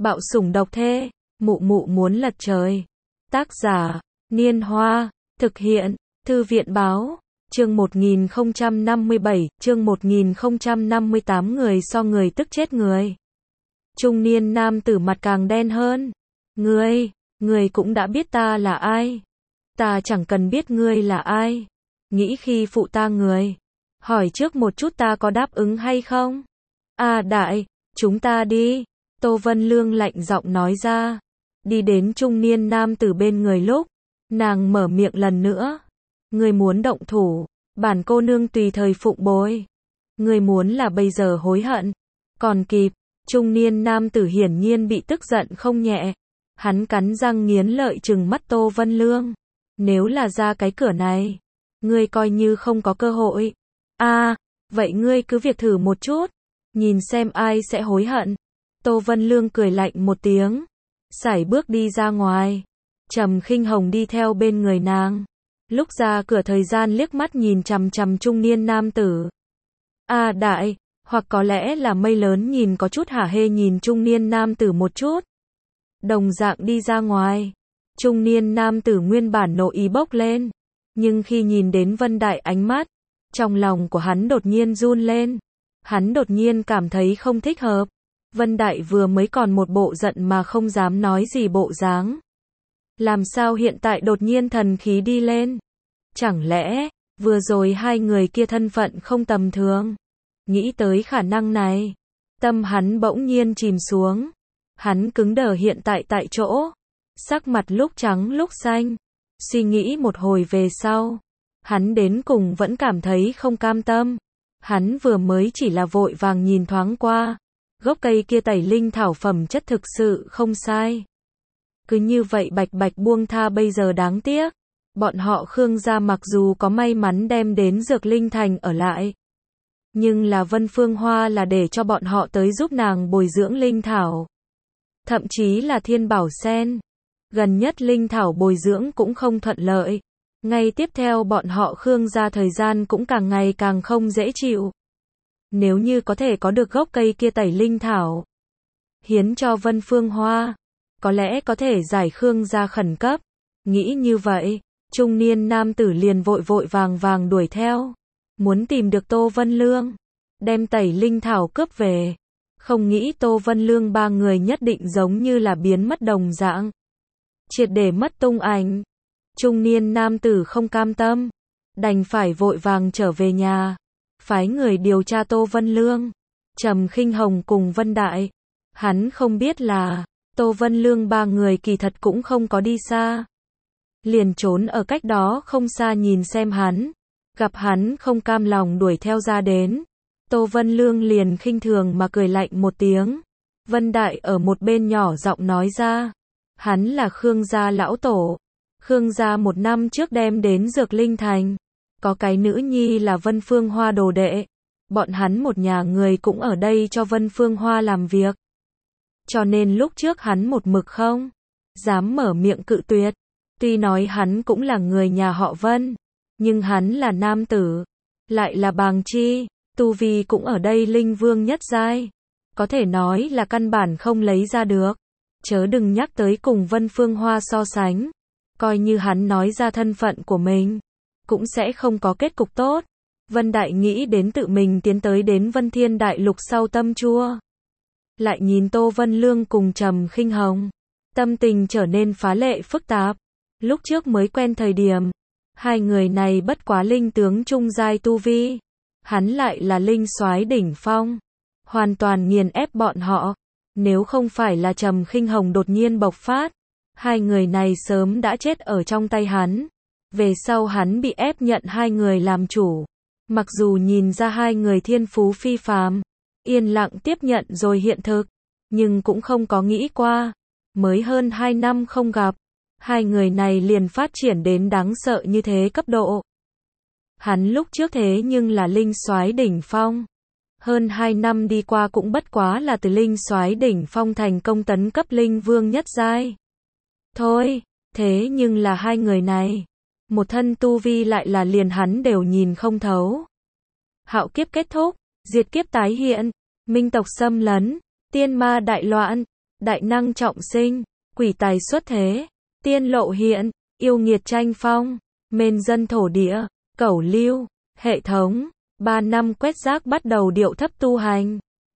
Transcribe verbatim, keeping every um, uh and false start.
Bạo sủng độc thê, mụ mụ muốn lật trời. Tác giả, Niên Hoa, thực hiện, Thư viện báo, chương một nghìn không trăm năm mươi bảy, chương một nghìn không trăm năm mươi tám người so người tức chết người. Trung niên nam tử mặt càng đen hơn. Ngươi, ngươi cũng đã biết ta là ai. Ta chẳng cần biết ngươi là ai. Nghĩ khi phụ ta người. Hỏi trước một chút ta có đáp ứng hay không? À đại, chúng ta đi. Tô Vân Lương lạnh giọng nói ra. Đi đến trung niên nam tử bên người lúc. Nàng mở miệng lần nữa. Ngươi muốn động thủ. Bản cô nương tùy thời phụng bồi. Ngươi muốn là bây giờ hối hận. Còn kịp. Trung niên nam tử hiển nhiên bị tức giận không nhẹ. Hắn cắn răng nghiến lợi trừng mắt Tô Vân Lương. Nếu là ra cái cửa này, ngươi coi như không có cơ hội. À, vậy ngươi cứ việc thử một chút, nhìn xem ai sẽ hối hận. Tô Vân Lương cười lạnh một tiếng, sải bước đi ra ngoài. Trầm Khinh Hồng đi theo bên người nàng. Lúc ra cửa thời gian liếc mắt nhìn chằm chằm trung niên nam tử. À đại, hoặc có lẽ là mây lớn nhìn có chút hả hê nhìn trung niên nam tử một chút. Đồng dạng đi ra ngoài. Trung niên nam tử nguyên bản nộ ý bốc lên. Nhưng khi nhìn đến Vân Đại ánh mắt, trong lòng của hắn đột nhiên run lên. Hắn đột nhiên cảm thấy không thích hợp. Vân Đại vừa mới còn một bộ giận mà không dám nói gì bộ dáng. Làm sao hiện tại đột nhiên thần khí đi lên? Chẳng lẽ, vừa rồi hai người kia thân phận không tầm thường? Nghĩ tới khả năng này, tâm hắn bỗng nhiên chìm xuống. Hắn cứng đờ hiện tại tại chỗ. Sắc mặt lúc trắng lúc xanh. Suy nghĩ một hồi về sau. Hắn đến cùng vẫn cảm thấy không cam tâm. Hắn vừa mới chỉ là vội vàng nhìn thoáng qua. Gốc cây kia tẩy linh thảo phẩm chất thực sự không sai. Cứ như vậy bạch bạch buông tha bây giờ đáng tiếc. Bọn họ Khương gia mặc dù có may mắn đem đến Dược Linh Thành ở lại. Nhưng là Vân Phương Hoa là để cho bọn họ tới giúp nàng bồi dưỡng linh thảo. Thậm chí là Thiên Bảo Sen. Gần nhất linh thảo bồi dưỡng cũng không thuận lợi. Ngay tiếp theo bọn họ Khương gia thời gian cũng càng ngày càng không dễ chịu. Nếu như có thể có được gốc cây kia tẩy linh thảo, hiến cho Vân Phương Hoa, có lẽ có thể giải Khương gia khẩn cấp. Nghĩ như vậy, trung niên nam tử liền vội vội vàng vàng đuổi theo. Muốn tìm được Tô Vân Lương, đem tẩy linh thảo cướp về. Không nghĩ Tô Vân Lương ba người nhất định giống như là biến mất đồng dạng. Triệt để mất tung ảnh. Trung niên nam tử không cam tâm. Đành phải vội vàng trở về nhà. Phái người điều tra Tô Vân Lương. Trầm Khinh Hồng cùng Vân Đại. Hắn không biết là, Tô Vân Lương ba người kỳ thật cũng không có đi xa. Liền trốn ở cách đó không xa nhìn xem hắn. Gặp hắn không cam lòng đuổi theo ra đến. Tô Vân Lương liền khinh thường mà cười lạnh một tiếng. Vân Đại ở một bên nhỏ giọng nói ra. Hắn là Khương gia lão tổ. Khương gia một năm trước đem đến Dược Linh Thành. Có cái nữ nhi là Vân Phương Hoa đồ đệ. Bọn hắn một nhà người cũng ở đây cho Vân Phương Hoa làm việc. Cho nên lúc trước hắn một mực không dám mở miệng cự tuyệt. Tuy nói hắn cũng là người nhà họ Vân. Nhưng hắn là nam tử. Lại là bàng chi. Tu vi cũng ở đây linh vương nhất giai. Có thể nói là căn bản không lấy ra được. Chớ đừng nhắc tới cùng Vân Phương Hoa so sánh. Coi như hắn nói ra thân phận của mình, cũng sẽ không có kết cục tốt. Vân Đại nghĩ đến tự mình tiến tới đến Vân Thiên Đại Lục sau tâm chua. Lại nhìn Tô Vân Lương cùng Trầm Khinh Hồng. Tâm tình trở nên phá lệ phức tạp. Lúc trước mới quen thời điểm. Hai người này bất quá linh tướng trung giai tu vi. Hắn lại là linh soái đỉnh phong. Hoàn toàn nghiền ép bọn họ. Nếu không phải là Trầm Khinh Hồng đột nhiên bộc phát, hai người này sớm đã chết ở trong tay hắn. Về sau hắn bị ép nhận hai người làm chủ. Mặc dù nhìn ra hai người thiên phú phi phàm, yên lặng tiếp nhận rồi hiện thực, nhưng cũng không có nghĩ qua. Mới hơn hai năm không gặp, hai người này liền phát triển đến đáng sợ như thế cấp độ. Hắn lúc trước thế nhưng là linh soái đỉnh phong. Hơn hai năm đi qua cũng bất quá là từ linh soái đỉnh phong thành công tấn cấp linh vương nhất giai. Thôi, thế nhưng là hai người này, một thân tu vi lại là liền hắn đều nhìn không thấu. Hạo kiếp kết thúc, diệt kiếp tái hiện, minh tộc xâm lấn, tiên ma đại loạn, đại năng trọng sinh, quỷ tài xuất thế, tiên lộ hiện, yêu nghiệt tranh phong, mên dân thổ địa, cẩu lưu, hệ thống, ba năm quét rác bắt đầu điệu thấp tu hành.